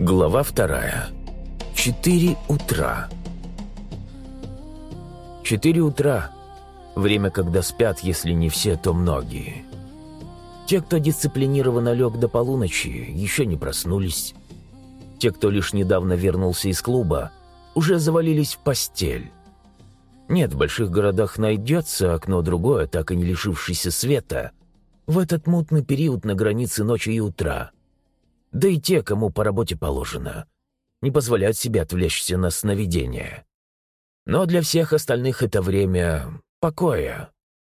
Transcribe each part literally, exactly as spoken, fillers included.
Глава вторая. Четыре утра. Четыре утра. Время, когда спят, если не все, то многие. Те, кто дисциплинированно лег до полуночи, еще не проснулись. Те, кто лишь недавно вернулся из клуба, уже завалились в постель. Нет, в больших городах найдется окно другое, так и не лишившееся света, в этот мутный период на границе ночи и утра. Да и те, кому по работе положено, не позволяют себе отвлечься на сновидения. Но для всех остальных это время покоя.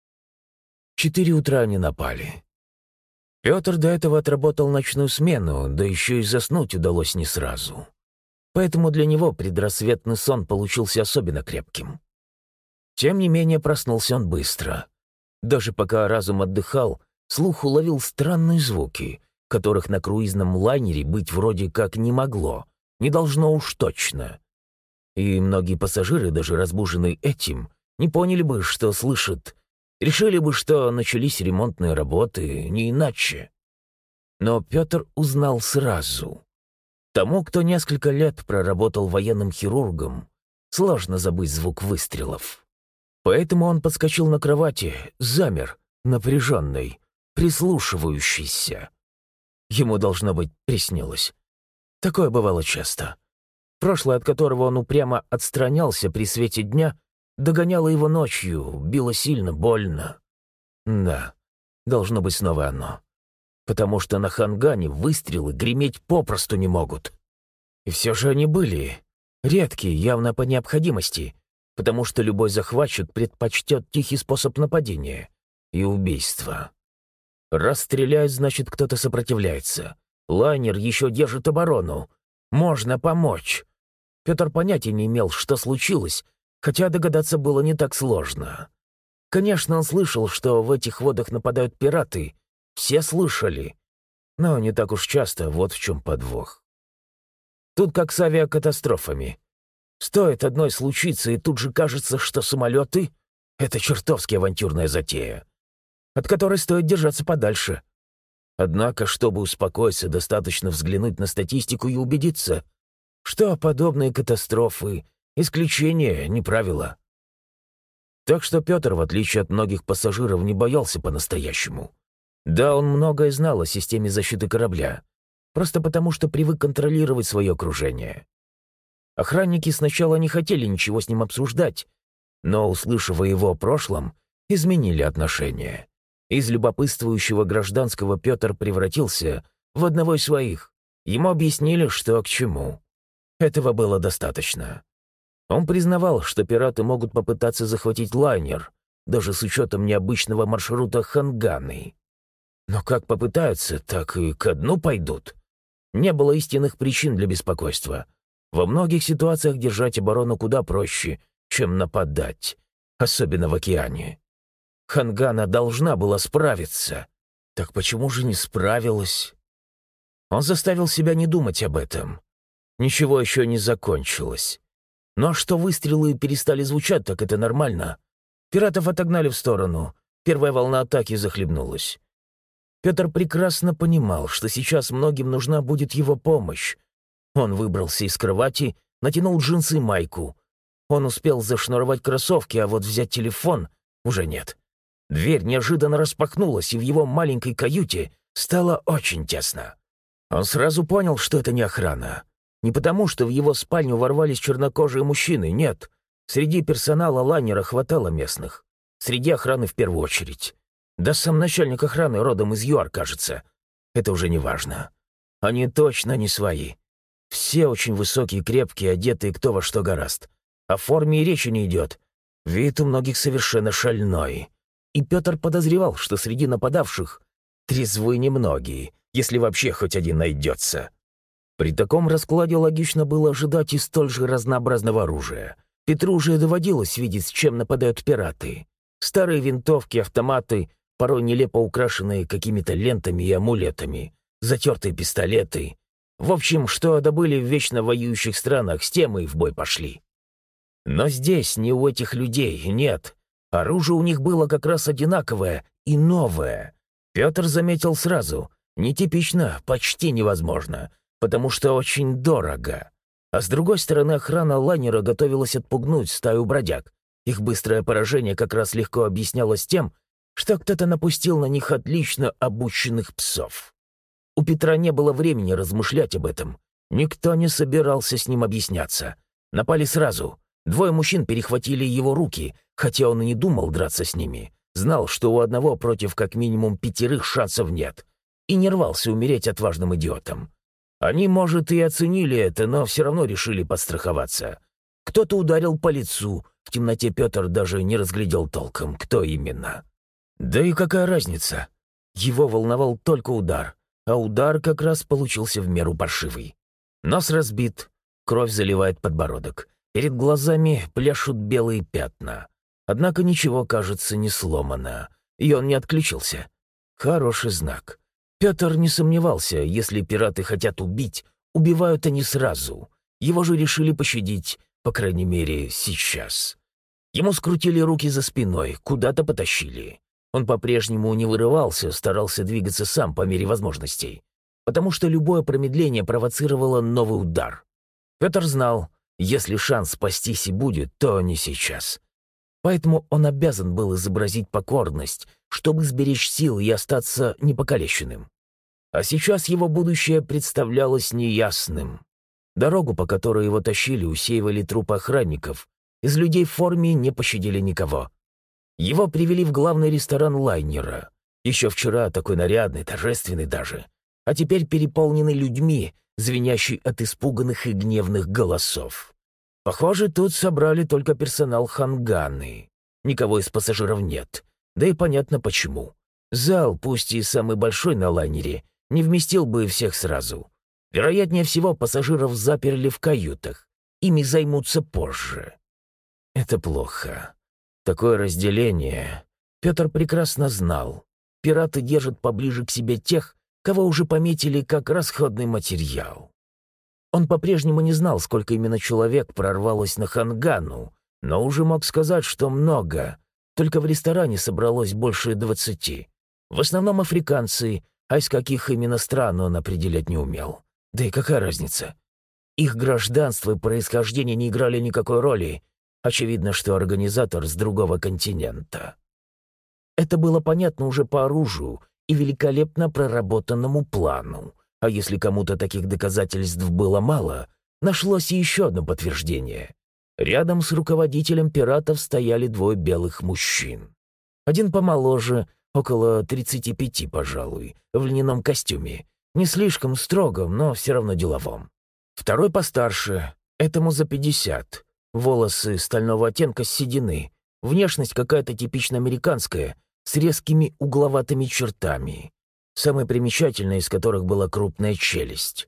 Четыре утра они напали. Петр до этого отработал ночную смену, да еще и заснуть удалось не сразу. Поэтому для него предрассветный сон получился особенно крепким. Тем не менее проснулся он быстро. Даже пока разум отдыхал, слух уловил странные звуки, которых на круизном лайнере быть вроде как не могло, не должно уж точно. И многие пассажиры, даже разбуженные этим, не поняли бы, что слышат, решили бы, что начались ремонтные работы, не иначе. Но Петр узнал сразу. Тому, кто несколько лет проработал военным хирургом, сложно забыть звук выстрелов. Поэтому он подскочил на кровати, замер, напряженный, прислушивающийся. Ему, должно быть, приснилось. Такое бывало часто. Прошлое, от которого он упрямо отстранялся при свете дня, догоняло его ночью, било сильно, больно. Да, должно быть снова оно. Потому что на Хангане выстрелы греметь попросту не могут. И все же они были. Редкие, явно по необходимости, потому что любой захватчик предпочтет тихий способ нападения и убийства. Раз стреляют, значит, кто-то сопротивляется. Лайнер еще держит оборону. Можно помочь. Петр понятия не имел, что случилось, хотя догадаться было не так сложно. Конечно, он слышал, что в этих водах нападают пираты. Все слышали. Но не так уж часто, вот в чем подвох. Тут как с авиакатастрофами. Стоит одной случиться, и тут же кажется, что самолеты — это чертовски авантюрная затея, от которой стоит держаться подальше. Однако, чтобы успокоиться, достаточно взглянуть на статистику и убедиться, что подобные катастрофы — исключение, не правило. Так что Петр, в отличие от многих пассажиров, не боялся по-настоящему. Да, он многое знал о системе защиты корабля, просто потому что привык контролировать свое окружение. Охранники сначала не хотели ничего с ним обсуждать, но, услышав о его прошлом, изменили отношение. Из любопытствующего гражданского Петр превратился в одного из своих. Ему объяснили, что к чему. Этого было достаточно. Он признавал, что пираты могут попытаться захватить лайнер, даже с учетом необычного маршрута Ханганы. Но как попытаются, так и ко дну пойдут. Не было истинных причин для беспокойства. Во многих ситуациях держать оборону куда проще, чем нападать, особенно в океане. Хангана должна была справиться. Так почему же не справилась? Он заставил себя не думать об этом. Ничего еще не закончилось. Но что выстрелы перестали звучать, так это нормально. Пиратов отогнали в сторону. Первая волна атаки захлебнулась. Петр прекрасно понимал, что сейчас многим нужна будет его помощь. Он выбрался из кровати, натянул джинсы и майку. Он успел зашнуровать кроссовки, а вот взять телефон уже нет. Дверь неожиданно распахнулась, и в его маленькой каюте стало очень тесно. Он сразу понял, что это не охрана. Не потому, что в его спальню ворвались чернокожие мужчины, нет. Среди персонала лайнера хватало местных. Среди охраны в первую очередь. Да сам начальник охраны родом из ЮАР, кажется. Это уже не важно. Они точно не свои. Все очень высокие, крепкие, одетые кто во что гораст. О форме и речи не идет. Вид у многих совершенно шальной. И Петр подозревал, что среди нападавших трезвы немногие, если вообще хоть один найдется. При таком раскладе логично было ожидать и столь же разнообразного оружия. Петру уже доводилось видеть, с чем нападают пираты. Старые винтовки, автоматы, порой нелепо украшенные какими-то лентами и амулетами, затертые пистолеты. В общем, что добыли в вечно воюющих странах, с тем и в бой пошли. Но здесь не у этих людей, нет. Оружие у них было как раз одинаковое и новое. Петр заметил сразу. Нетипично, почти невозможно. потому что очень дорого. А с другой стороны, охрана лайнера готовилась отпугнуть стаю бродяг. Их быстрое поражение как раз легко объяснялось тем, что кто-то напустил на них отлично обученных псов. У Петра не было времени размышлять об этом. Никто не собирался с ним объясняться. Напали сразу. Двое мужчин перехватили его руки, хотя он и не думал драться с ними. Знал, что у одного против как минимум пятерых шансов нет. И не рвался умереть отважным идиотом. Они, может, и оценили это, но все равно решили подстраховаться. Кто-то ударил по лицу. В темноте Петр даже не разглядел толком, кто именно. Да и какая разница? Его волновал только удар, а удар как раз получился в меру паршивый. Нос разбит, кровь заливает подбородок. Перед глазами пляшут белые пятна. Однако ничего, кажется, не сломано, и он не отключился. Хороший знак. Петр не сомневался, если пираты хотят убить, убивают они сразу. Его же решили пощадить, по крайней мере, сейчас. Ему скрутили руки за спиной, куда-то потащили. Он по-прежнему не вырывался, старался двигаться сам по мере возможностей, потому что любое промедление провоцировало новый удар. Петр знал, если шанс спастись и будет, то не сейчас. Поэтому он обязан был изобразить покорность, чтобы сберечь силы и остаться непокалеченным. А сейчас его будущее представлялось неясным. Дорогу, по которой его тащили, усеивали трупы охранников. Из людей в форме не пощадили никого. Его привели в главный ресторан лайнера. Еще вчера такой нарядный, торжественный даже. А теперь переполненный людьми, звенящий от испуганных и гневных голосов. Похоже, тут собрали только персонал Ханганы. Никого из пассажиров нет. Да и понятно почему. Зал, пусть и самый большой на лайнере, не вместил бы всех сразу. Вероятнее всего, пассажиров заперли в каютах. Ими займутся позже. Это плохо. Такое разделение Петр прекрасно знал. Пираты держат поближе к себе тех, кого уже пометили как расходный материал. Он по-прежнему не знал, сколько именно человек прорвалось на Хангану, но уже мог сказать, что много. Только в ресторане собралось больше двадцати. В основном африканцы, а из каких именно стран он определять не умел. Да и какая разница? Их гражданство и происхождение не играли никакой роли. Очевидно, что организатор с другого континента. Это было понятно уже по оружию и великолепно проработанному плану. А если кому-то таких доказательств было мало, нашлось и еще одно подтверждение. Рядом с руководителем пиратов стояли двое белых мужчин. Один помоложе, около тридцати пяти, пожалуй, в льняном костюме. Не слишком строгом, но все равно деловом. Второй постарше, этому за пятьдесят. Волосы стального оттенка с седины. Внешность какая-то типично американская, с резкими угловатыми чертами. Самой примечательной из которых была крупная челюсть.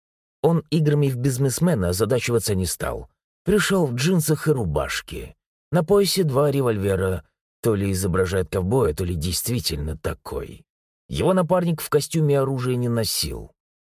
Он играми в бизнесмена озадачиваться не стал. Пришел в джинсах и рубашке. На поясе два револьвера. То ли изображает ковбоя, то ли действительно такой. Его напарник в костюме оружия не носил.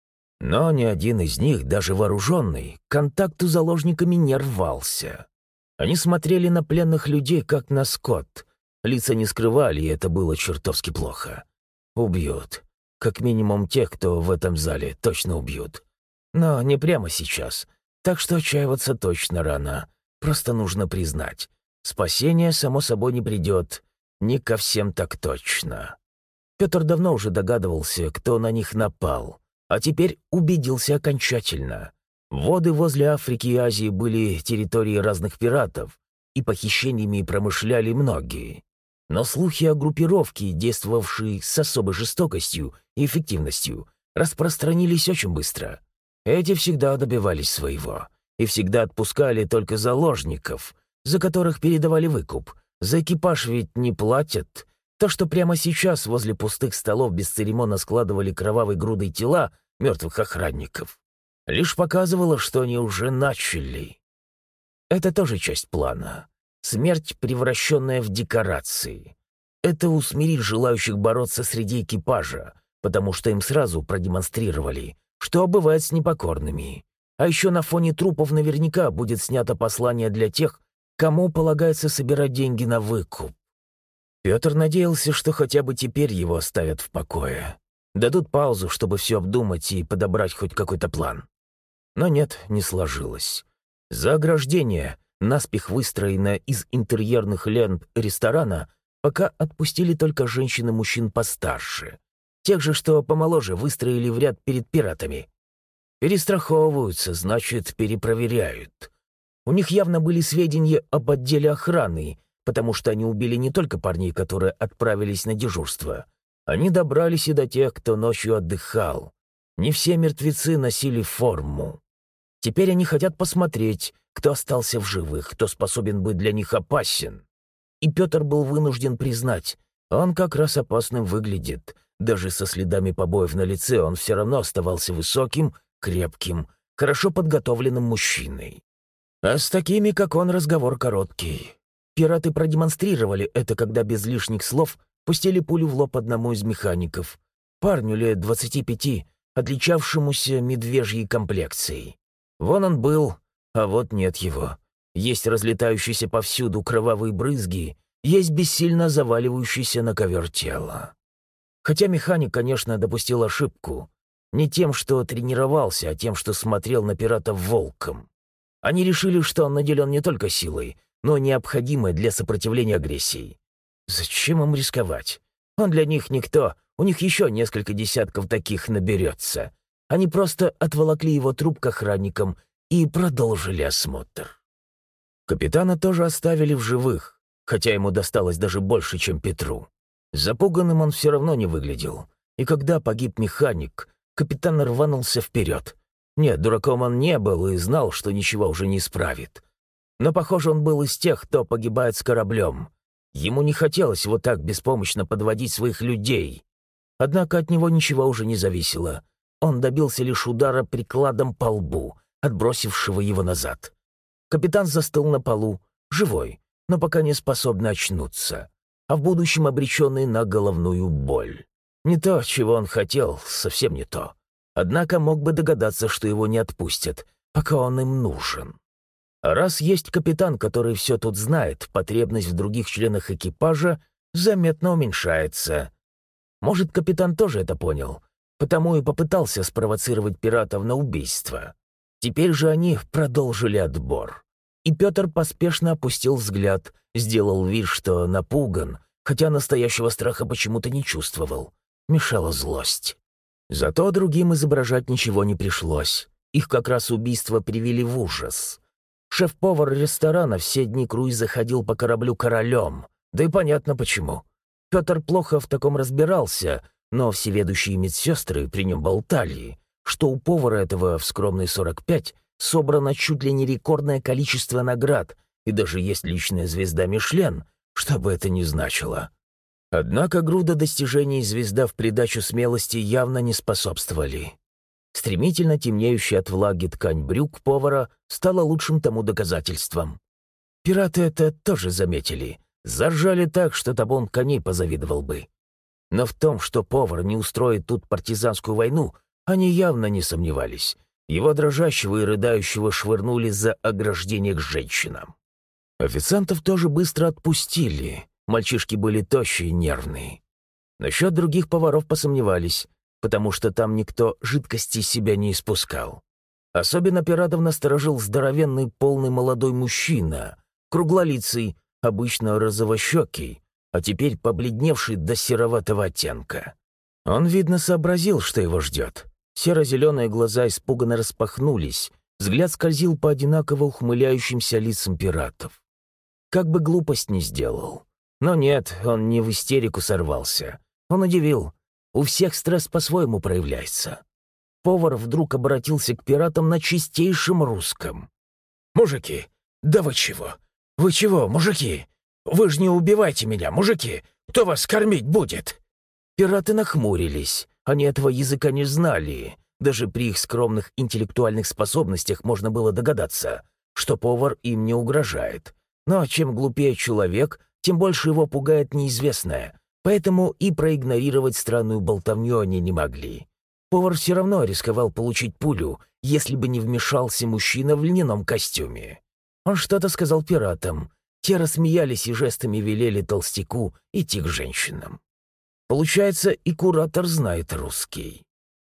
Но ни один из них, даже вооруженный, к контакту с заложниками не рвался. Они смотрели на пленных людей, как на скот. Лица не скрывали, и это было чертовски плохо. Убьют. Как минимум тех, кто в этом зале, точно убьют. Но не прямо сейчас. Так что отчаиваться точно рано. Просто нужно признать. Спасение, само собой, не придет. Не ко всем так точно. Петр давно уже догадывался, кто на них напал. А теперь убедился окончательно. Воды возле Африки и Азии были территорией разных пиратов, и похищениями промышляли многие. Но слухи о группировке, действовавшей с особой жестокостью и эффективностью, распространились очень быстро. Эти всегда добивались своего и всегда отпускали только заложников, за которых передавали выкуп. За экипаж ведь не платят. То, что прямо сейчас возле пустых столов бесцеремонно складывали кровавой грудой тела мертвых охранников, лишь показывало, что они уже начали. Это тоже часть плана. Смерть, превращенная в декорации. Это усмирить желающих бороться среди экипажа, потому что им сразу продемонстрировали, что бывает с непокорными. А еще на фоне трупов наверняка будет снято послание для тех, кому полагается собирать деньги на выкуп. Петр надеялся, что хотя бы теперь его оставят в покое. Дадут паузу, чтобы все обдумать и подобрать хоть какой-то план. Но нет, не сложилось. За ограждение, наспех выстроенное из интерьерных лент ресторана, пока отпустили только женщин и мужчин постарше. Тех же, что помоложе, выстроили в ряд перед пиратами. Перестраховываются, значит, перепроверяют. У них явно были сведения об отделе охраны, потому что они убили не только парней, которые отправились на дежурство. Они добрались и до тех, кто ночью отдыхал. Не все мертвецы носили форму. Теперь они хотят посмотреть, кто остался в живых, кто способен быть для них опасен. И Петр был вынужден признать, он как раз опасным выглядит. Даже со следами побоев на лице он все равно оставался высоким, крепким, хорошо подготовленным мужчиной. А с такими, как он, разговор короткий. Пираты продемонстрировали это, когда без лишних слов пустили пулю в лоб одному из механиков, парню лет двадцати пяти, отличавшемуся медвежьей комплекцией. Вон он был, а вот нет его. Есть разлетающиеся повсюду кровавые брызги, есть бессильно заваливающееся на ковер тело. Хотя механик, конечно, допустил ошибку. Не тем, что тренировался, а тем, что смотрел на пиратов волком. Они решили, что он наделен не только силой, но необходимой для сопротивления агрессии. Зачем им рисковать? Он для них никто, у них еще несколько десятков таких наберется. Они просто отволокли его труп к охранникам и продолжили осмотр. Капитана тоже оставили в живых, хотя ему досталось даже больше, чем Петру. Запуганным он все равно не выглядел, и когда погиб механик, капитан рванулся вперед. Нет, дураком он не был и знал, что ничего уже не исправит. Но, похоже, он был из тех, кто погибает с кораблем. Ему не хотелось вот так беспомощно подводить своих людей. Однако от него ничего уже не зависело. Он добился лишь удара прикладом по лбу, отбросившего его назад. Капитан застыл на полу, живой, но пока не способный очнуться, а в будущем обреченный на головную боль. Не то, чего он хотел, совсем не то. Однако мог бы догадаться, что его не отпустят, пока он им нужен. А раз есть капитан, который все тут знает, потребность в других членах экипажа заметно уменьшается. Может, капитан тоже это понял, потому и попытался спровоцировать пиратов на убийство. Теперь же они продолжили отбор. И Петр поспешно опустил взгляд, сделал вид, что напуган, хотя настоящего страха почему-то не чувствовал. Мешала злость. Зато другим изображать ничего не пришлось. Их как раз убийства привели в ужас. Шеф-повар ресторана все дни круиза ходил по кораблю королем. Да и понятно почему. Петр плохо в таком разбирался, но всеведущие медсестры при нем болтали, что у повара этого в скромные сорок пять собрано чуть ли не рекордное количество наград, и даже есть личная звезда Мишлен, что бы это ни значило. Однако груда достижений и звезда в придачу смелости явно не способствовали. Стремительно темнеющая от влаги ткань брюк повара стала лучшим тому доказательством. Пираты это тоже заметили, заржали так, что табун коней позавидовал бы. Но в том, что повар не устроит тут партизанскую войну, они явно не сомневались. Его дрожащего и рыдающего швырнули за ограждение к женщинам. Официантов тоже быстро отпустили. Мальчишки были тощие и нервные. Насчет других поваров посомневались, потому что там никто жидкости из себя не испускал. Особенно пиратов насторожил здоровенный полный молодой мужчина, круглолицый, обычно розовощекий, а теперь побледневший до сероватого оттенка. Он, видно, сообразил, что его ждет. Серо-зеленые глаза испуганно распахнулись, взгляд скользил по одинаково ухмыляющимся лицам пиратов. Как бы глупость не сделал. Но нет, он не в истерику сорвался. Он удивил. У всех стресс по-своему проявляется. Повар вдруг обратился к пиратам на чистейшем русском. «Мужики, да вы чего? Вы чего, мужики? Вы же не убивайте меня, мужики! Кто вас кормить будет?» Пираты нахмурились. Они этого языка не знали. Даже при их скромных интеллектуальных способностях можно было догадаться, что повар им не угрожает. Но чем глупее человек, тем больше его пугает неизвестное, поэтому и проигнорировать странную болтовню они не могли. Повар все равно рисковал получить пулю, если бы не вмешался мужчина в льняном костюме. Он что-то сказал пиратам, те рассмеялись и жестами велели толстяку идти к женщинам. Получается, и куратор знает русский.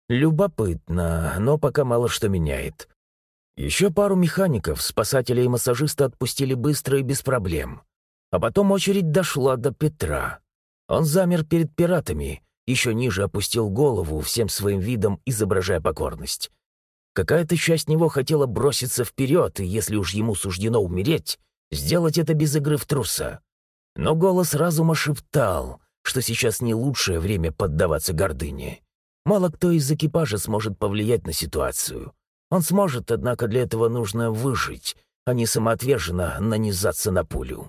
Любопытно, но пока мало что меняет. Еще пару механиков, спасателя и массажиста отпустили быстро и без проблем. А потом очередь дошла до Петра. Он замер перед пиратами, еще ниже опустил голову, всем своим видом изображая покорность. Какая-то часть него хотела броситься вперед, и если уж ему суждено умереть, сделать это без игры в труса. Но голос разума шептал, что сейчас не лучшее время поддаваться гордыне. Мало кто из экипажа сможет повлиять на ситуацию. Он сможет, однако для этого нужно выжить, а не самоотверженно нанизаться на пулю.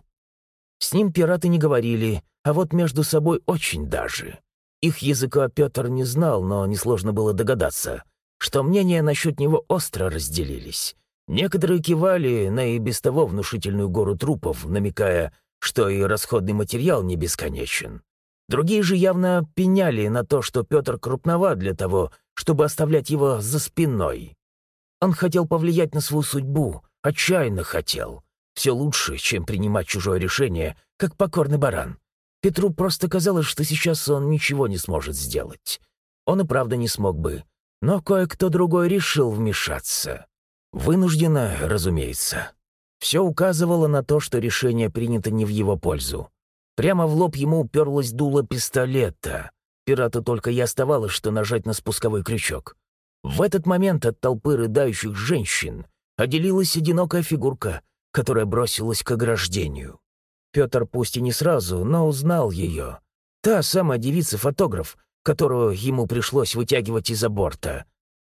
С ним пираты не говорили, а вот между собой очень даже. Их языка Петр не знал, но несложно было догадаться, что мнения насчет него остро разделились. Некоторые кивали на и без того внушительную гору трупов, намекая, что и расходный материал не бесконечен. Другие же явно пеняли на то, что Петр крупноват для того, чтобы оставлять его за спиной. Он хотел повлиять на свою судьбу, отчаянно хотел. Все лучше, чем принимать чужое решение, как покорный баран. Петру просто казалось, что сейчас он ничего не сможет сделать. Он и правда не смог бы, но кое-кто другой решил вмешаться. Вынужденно, разумеется. Все указывало на то, что решение принято не в его пользу. Прямо в лоб ему уперлось дуло пистолета. Пирату только и оставалось, что нажать на спусковой крючок. В этот момент от толпы рыдающих женщин отделилась одинокая фигурка, которая бросилась к ограждению. Петр пусть и не сразу, но узнал ее. Та самая девица-фотограф, которую ему пришлось вытягивать из-за борта.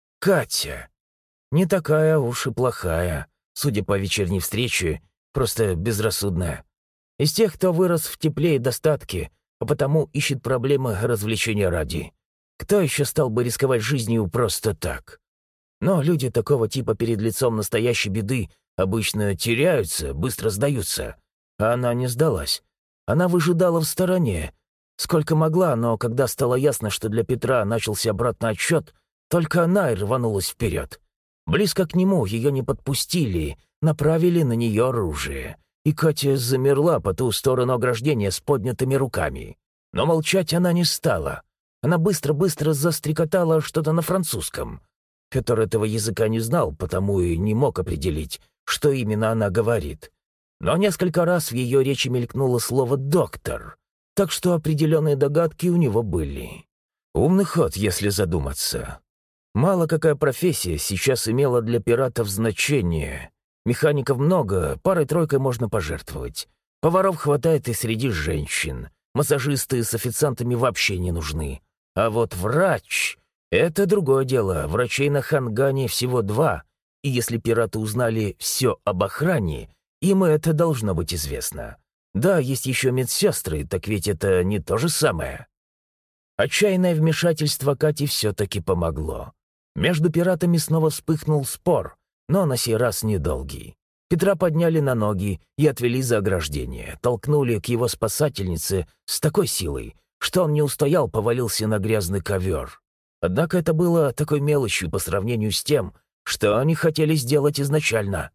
Катя. Не такая уж и плохая, судя по вечерней встрече, просто безрассудная. Из тех, кто вырос в тепле и достатке, а потому ищет проблемы развлечения ради. Кто еще стал бы рисковать жизнью просто так? Но люди такого типа перед лицом настоящей беды обычно теряются, быстро сдаются. А она не сдалась. Она выжидала в стороне. Сколько могла, но когда стало ясно, что для Петра начался обратный отсчет, только она и рванулась вперед. Близко к нему ее не подпустили, направили на нее оружие. И Катя замерла по ту сторону ограждения с поднятыми руками. Но молчать она не стала. Она быстро-быстро застрекотала что-то на французском. Петр этого языка не знал, потому и не мог определить, что именно она говорит. Но несколько раз в ее речи мелькнуло слово «доктор», так что определенные догадки у него были. Умный ход, если задуматься. Мало какая профессия сейчас имела для пиратов значение. Механиков много, парой-тройкой можно пожертвовать. Поваров хватает и среди женщин. Массажисты с официантами вообще не нужны. А вот врач — это другое дело. Врачей на Хангане всего два, и если пираты узнали все об охране, им это должно быть известно. Да, есть еще медсестры, так ведь это не то же самое. Отчаянное вмешательство Кати все-таки помогло. Между пиратами снова вспыхнул спор, но на сей раз недолгий. Петра подняли на ноги и отвели за ограждение, толкнули к его спасательнице с такой силой, что он не устоял, повалился на грязный ковер. Однако это было такой мелочью по сравнению с тем, что они хотели сделать изначально.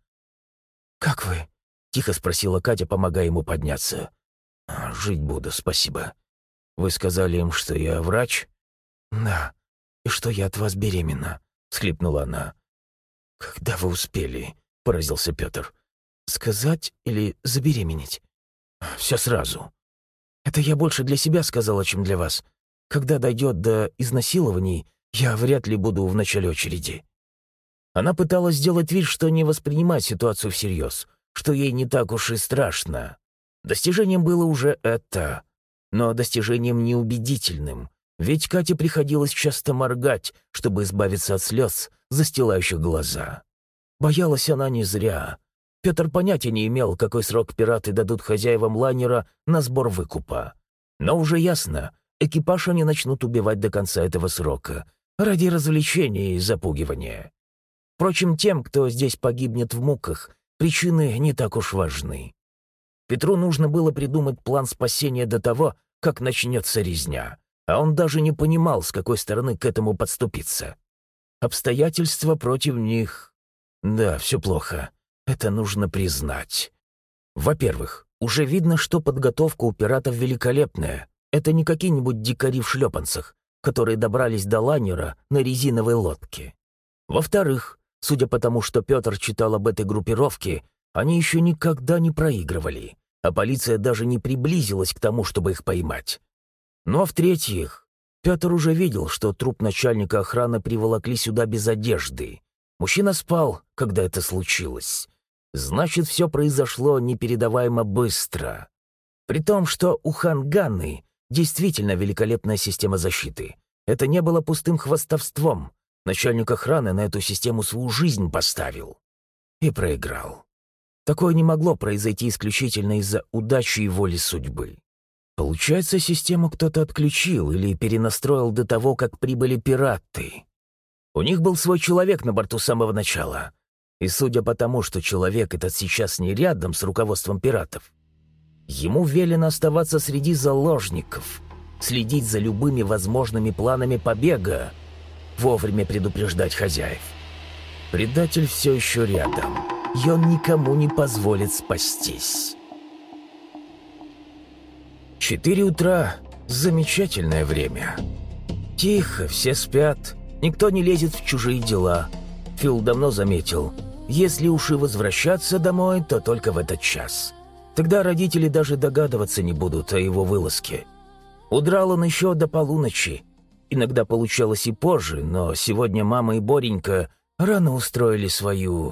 «Как вы?» — тихо спросила Катя, помогая ему подняться. «Жить буду, спасибо. Вы сказали им, что я врач?» «Да, и что я от вас беременна», — всхлипнула она. «Когда вы успели?» — поразился Петр. «Сказать или забеременеть?» «Все сразу». «Это я больше для себя сказала, чем для вас. Когда дойдет до изнасилований, я вряд ли буду в начале очереди». Она пыталась сделать вид, что не воспринимает ситуацию всерьез, что ей не так уж и страшно. Достижением было уже это, но достижением неубедительным, ведь Кате приходилось часто моргать, чтобы избавиться от слез, застилающих глаза. Боялась она не зря. Петр понятия не имел, какой срок пираты дадут хозяевам лайнера на сбор выкупа. Но уже ясно, экипаж они начнут убивать до конца этого срока, ради развлечения и запугивания. Впрочем, тем, кто здесь погибнет в муках, причины не так уж важны. Петру нужно было придумать план спасения до того, как начнется резня, а он даже не понимал, с какой стороны к этому подступиться. Обстоятельства против них... Да, все плохо. Это нужно признать. Во-первых, уже видно, что подготовка у пиратов великолепная. Это не какие-нибудь дикари в шлепанцах, которые добрались до лайнера на резиновой лодке. Во-вторых, судя по тому, что Петр читал об этой группировке, они еще никогда не проигрывали, а полиция даже не приблизилась к тому, чтобы их поймать. Ну а в-третьих, Петр уже видел, что труп начальника охраны приволокли сюда без одежды. Мужчина спал, когда это случилось. Значит, все произошло непередаваемо быстро. При том, что у Ханганы действительно великолепная система защиты. Это не было пустым хвастовством. Начальник охраны на эту систему свою жизнь поставил. И проиграл. Такое не могло произойти исключительно из-за удачи и воли судьбы. Получается, систему кто-то отключил или перенастроил до того, как прибыли пираты. У них был свой человек на борту с самого начала. И судя по тому, что человек этот сейчас не рядом с руководством пиратов, ему велено оставаться среди заложников, следить за любыми возможными планами побега, вовремя предупреждать хозяев. Предатель все еще рядом, и он никому не позволит спастись. Четыре утра — замечательное время. Тихо, все спят, никто не лезет в чужие дела. Фил давно заметил, если уж и возвращаться домой, то только в этот час. Тогда родители даже догадываться не будут о его вылазке. Удрал он еще до полуночи. Иногда получалось и позже, но сегодня мама и Боренька рано устроили свою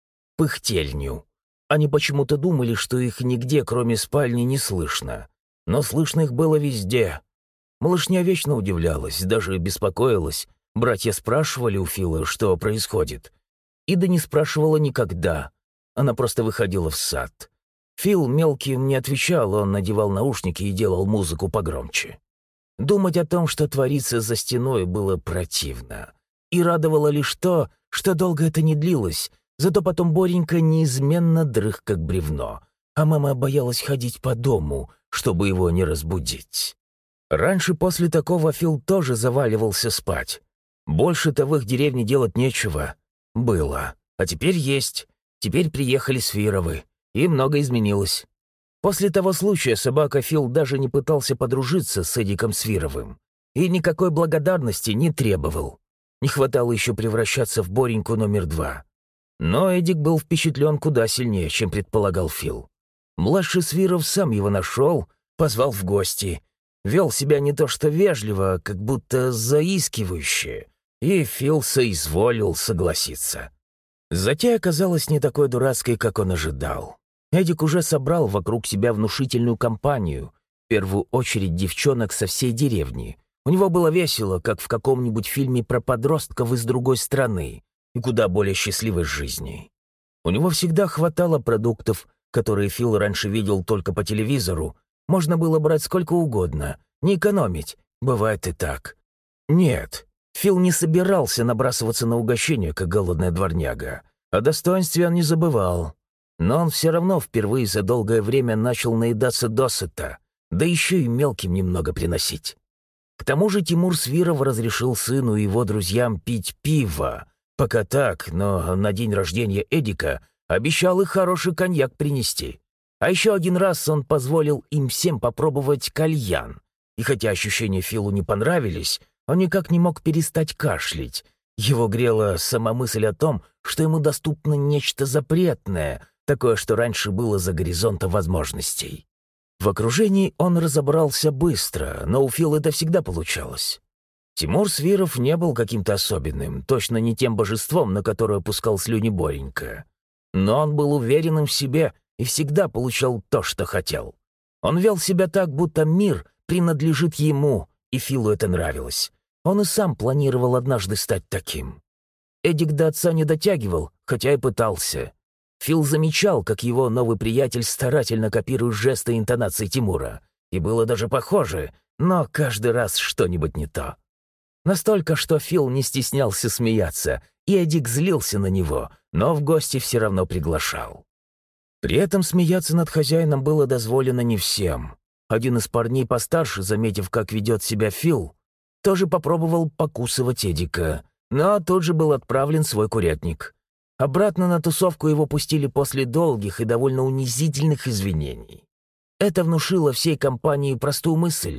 пыхтельню. Они почему-то думали, что их нигде, кроме спальни, не слышно. Но слышно их было везде. Малышня вечно удивлялась, даже беспокоилась. Братья спрашивали у Фила, что происходит. Ида не спрашивала никогда. Она просто выходила в сад. Фил мелким не отвечал, он надевал наушники и делал музыку погромче. Думать о том, что творится за стеной, было противно. И радовало лишь то, что долго это не длилось, зато потом Боренька неизменно дрых как бревно, а мама боялась ходить по дому, чтобы его не разбудить. Раньше после такого Фил тоже заваливался спать. Больше-то в их деревне делать нечего. Было. А теперь есть. Теперь приехали Свировы. И много изменилось. После того случая собака Фил даже не пытался подружиться с Эдиком Свировым. И никакой благодарности не требовал. Не хватало еще превращаться в Бореньку номер два. Но Эдик был впечатлен куда сильнее, чем предполагал Фил. Младший Свиров сам его нашел, позвал в гости. Вел себя не то что вежливо, а как будто заискивающе. И Фил соизволил согласиться. Затея оказалась не такой дурацкой, как он ожидал. Эдик уже собрал вокруг себя внушительную компанию, в первую очередь девчонок со всей деревни. У него было весело, как в каком-нибудь фильме про подростков из другой страны и куда более счастливой жизни. У него всегда хватало продуктов, которые Фил раньше видел только по телевизору. Можно было брать сколько угодно, не экономить, бывает и так. Нет, Фил не собирался набрасываться на угощение, как голодная дворняга. О достоинстве он не забывал. Но он все равно впервые за долгое время начал наедаться досыта, да еще и мелким немного приносить. К тому же Тимур Свиров разрешил сыну и его друзьям пить пиво. Пока так, но на день рождения Эдика обещал их хороший коньяк принести. А еще один раз он позволил им всем попробовать кальян. И хотя ощущения Филу не понравились, он никак не мог перестать кашлять. Его грела сама мысль о том, что ему доступно нечто запретное, такое, что раньше было за горизонтом возможностей. В окружении он разобрался быстро, но у Фила это всегда получалось. Тимур Свиров не был каким-то особенным, точно не тем божеством, на которое пускал слюни Боренька. Но он был уверенным в себе и всегда получал то, что хотел. Он вел себя так, будто мир принадлежит ему, и Филу это нравилось. Он и сам планировал однажды стать таким. Эдик до отца не дотягивал, хотя и пытался. Фил замечал, как его новый приятель старательно копирует жесты и интонации Тимура. И было даже похоже, но каждый раз что-нибудь не то. Настолько, что Фил не стеснялся смеяться, и Эдик злился на него, но в гости все равно приглашал. При этом смеяться над хозяином было дозволено не всем. Один из парней постарше, заметив, как ведет себя Фил, тоже попробовал покусывать Эдика, но тут же был отправлен в свой курятник. Обратно на тусовку его пустили после долгих и довольно унизительных извинений. Это внушило всей компании простую мысль.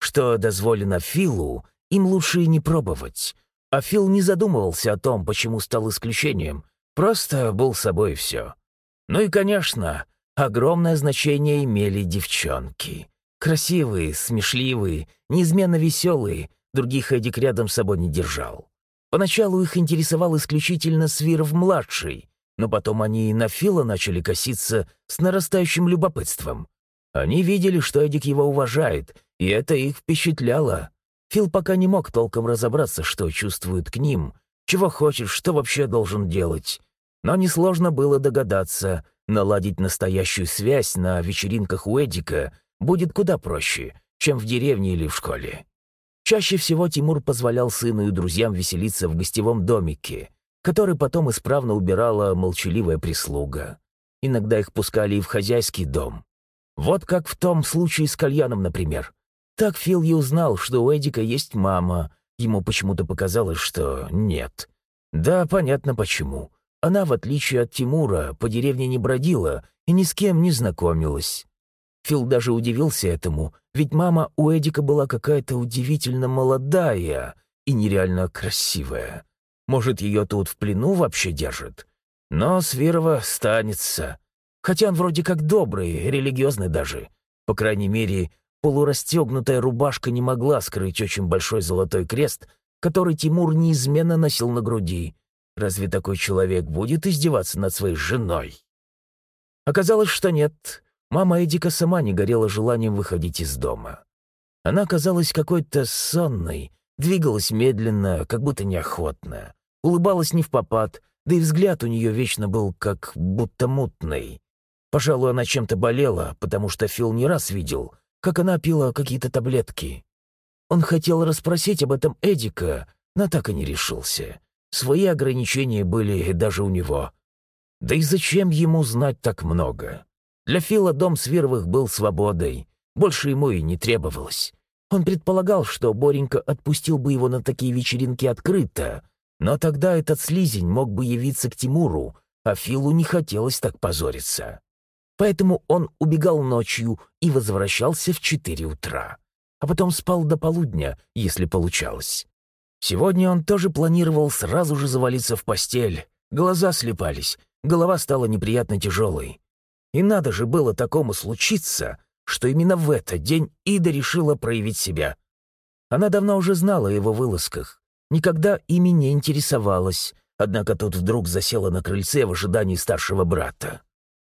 Что дозволено Филу, им лучше и не пробовать. А Фил не задумывался о том, почему стал исключением. Просто был собой и все. Ну и, конечно, огромное значение имели девчонки. Красивые, смешливые, неизменно веселые, других Эдик рядом с собой не держал. Поначалу их интересовал исключительно Свиров-младший, но потом они и на Фила начали коситься с нарастающим любопытством. Они видели, что Эдик его уважает, и это их впечатляло. Фил пока не мог толком разобраться, что чувствует к ним, чего хочет, что вообще должен делать. Но несложно было догадаться, наладить настоящую связь на вечеринках у Эдика будет куда проще, чем в деревне или в школе. Чаще всего Тимур позволял сыну и друзьям веселиться в гостевом домике, который потом исправно убирала молчаливая прислуга. Иногда их пускали и в хозяйский дом. Вот как в том случае с кальяном, например. Так Фил и узнал, что у Эдика есть мама. Ему почему-то показалось, что нет. Да, понятно почему. Она, в отличие от Тимура, по деревне не бродила и ни с кем не знакомилась. Фил даже удивился этому, ведь мама у Эдика была какая-то удивительно молодая и нереально красивая. Может, ее тут в плену вообще держат? Но Свирова станется. Хотя он вроде как добрый, религиозный даже. По крайней мере, полурастегнутая рубашка не могла скрыть очень большой золотой крест, который Тимур неизменно носил на груди. Разве такой человек будет издеваться над своей женой? Оказалось, что нет. Мама Эдика сама не горела желанием выходить из дома. Она казалась какой-то сонной, двигалась медленно, как будто неохотно, улыбалась не впопад, да и взгляд у нее вечно был как будто мутный. Пожалуй, она чем-то болела, потому что Фил не раз видел, как она пила какие-то таблетки. Он хотел расспросить об этом Эдика, но так и не решился. Свои ограничения были даже у него. Да и зачем ему знать так много? Для Фила дом Свировых был свободой, больше ему и не требовалось. Он предполагал, что Боренька отпустил бы его на такие вечеринки открыто, но тогда этот слизень мог бы явиться к Тимуру, а Филу не хотелось так позориться. Поэтому он убегал ночью и возвращался в четыре утра, а потом спал до полудня, если получалось. Сегодня он тоже планировал сразу же завалиться в постель. Глаза слепались, голова стала неприятно тяжелой. И надо же было такому случиться, что именно в этот день Ида решила проявить себя. Она давно уже знала о его вылазках, никогда ими не интересовалась, однако тут вдруг засела на крыльце в ожидании старшего брата.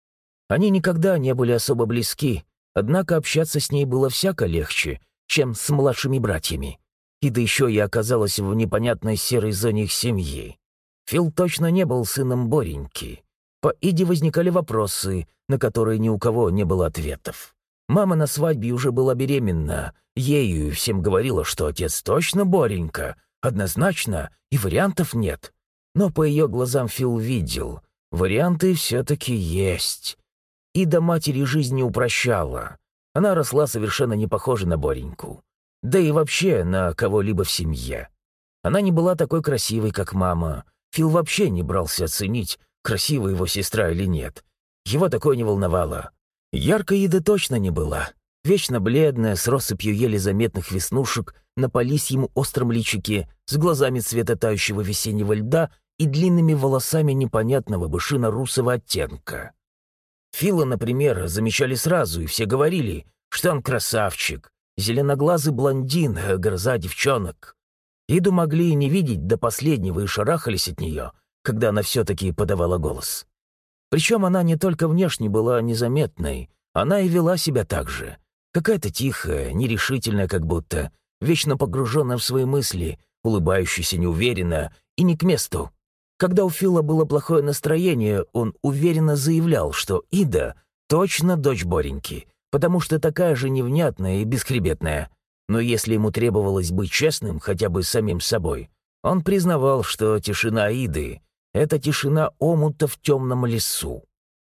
Они никогда не были особо близки, однако общаться с ней было всяко легче, чем с младшими братьями. И да еще и оказалась в непонятной серой зоне их семьи. Фил точно не был сыном Бореньки. По Иде возникали вопросы, на которые ни у кого не было ответов. Мама на свадьбе уже была беременна, ею всем говорила, что отец точно Боренька, однозначно, и вариантов нет. Но по ее глазам Фил видел, варианты все-таки есть. Ида матери жизнь не упрощала. Она росла совершенно не похожа на Бореньку. Да и вообще на кого-либо в семье. Она не была такой красивой, как мама. Фил вообще не брался оценить, красивая его сестра или нет. Его такое не волновало. Яркой Ида точно не была. Вечно бледная, с россыпью еле заметных веснушек, на полисьем остром личике, с глазами цвета тающего весеннего льда и длинными волосами непонятного бышино-русого оттенка. Фила, например, замечали сразу, и все говорили, что он красавчик, зеленоглазый блондин, гроза девчонок. Иду могли и не видеть до последнего и шарахались от нее, когда она все-таки подавала голос. Причем она не только внешне была незаметной, она и вела себя так же. Какая-то тихая, нерешительная как будто, вечно погруженная в свои мысли, улыбающаяся неуверенно и не к месту. Когда у Фила было плохое настроение, он уверенно заявлял, что Ида точно дочь Бореньки, потому что такая же невнятная и бесхребетная. Но если ему требовалось быть честным хотя бы с самим собой, он признавал, что тишина Иды — это тишина омута в темном лесу.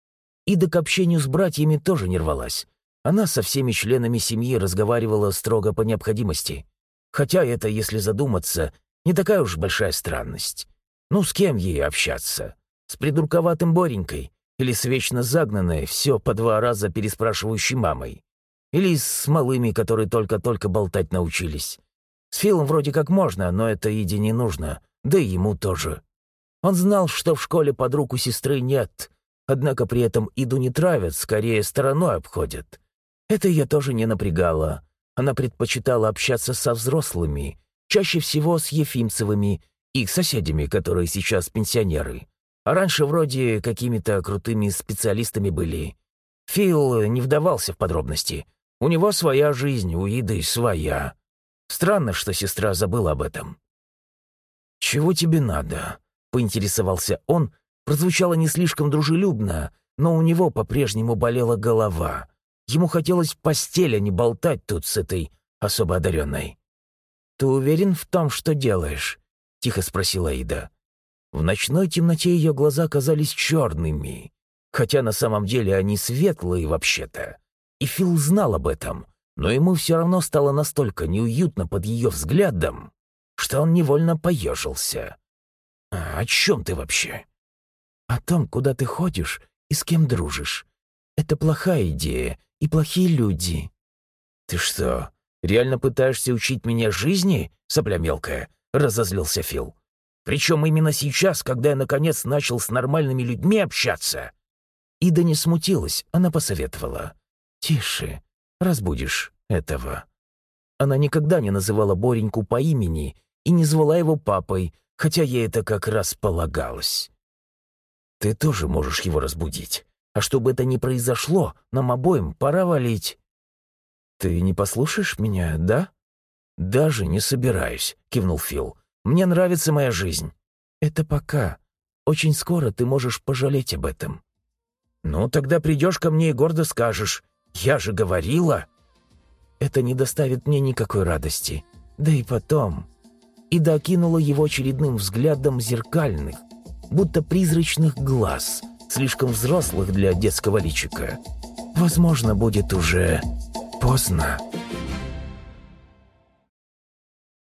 Ида к общению с братьями тоже не рвалась. Она со всеми членами семьи разговаривала строго по необходимости. Хотя это, если задуматься, не такая уж большая странность. Ну, с кем ей общаться? С придурковатым Боренькой или с вечно загнанной, все по два раза переспрашивающей мамой? Или с малыми, которые только-только болтать научились. С Филом вроде как можно, но это Иде не нужно, да и ему тоже. Он знал, что в школе подруг у сестры нет, однако при этом Иду не травят, скорее стороной обходят. Это ее тоже не напрягало. Она предпочитала общаться со взрослыми, чаще всего с Ефимцевыми, их соседями, которые сейчас пенсионеры. А раньше вроде какими-то крутыми специалистами были. Фил не вдавался в подробности. У него своя жизнь, у Иды своя. Странно, что сестра забыла об этом. «Чего тебе надо?» — поинтересовался он. Прозвучало не слишком дружелюбно, но у него по-прежнему болела голова. Ему хотелось в постель, а не болтать тут с этой особо одаренной. «Ты уверен в том, что делаешь?» — тихо спросила Ида. В ночной темноте ее глаза казались черными, хотя на самом деле они светлые вообще-то. И Фил знал об этом, но ему все равно стало настолько неуютно под ее взглядом, что он невольно поежился. «А о чем ты вообще?» «О том, куда ты ходишь и с кем дружишь. Это плохая идея и плохие люди». «Ты что, реально пытаешься учить меня жизни, сопля мелкая?» — разозлился Фил. «Причем именно сейчас, когда я наконец начал с нормальными людьми общаться». Ида не смутилась, она посоветовала. «Тише, разбудишь этого». Она никогда не называла Бореньку по имени и не звала его папой, хотя ей это как раз полагалось. «Ты тоже можешь его разбудить. А чтобы это не произошло, нам обоим пора валить». «Ты не послушаешь меня, да?» «Даже не собираюсь», — кивнул Фил. «Мне нравится моя жизнь». «Это пока. Очень скоро ты можешь пожалеть об этом». «Ну, тогда придешь ко мне и гордо скажешь. Я же говорила». «Это не доставит мне никакой радости. Да и потом...» Ида окинула его очередным взглядом зеркальных, будто призрачных глаз, слишком взрослых для детского личика. «Возможно, будет уже поздно».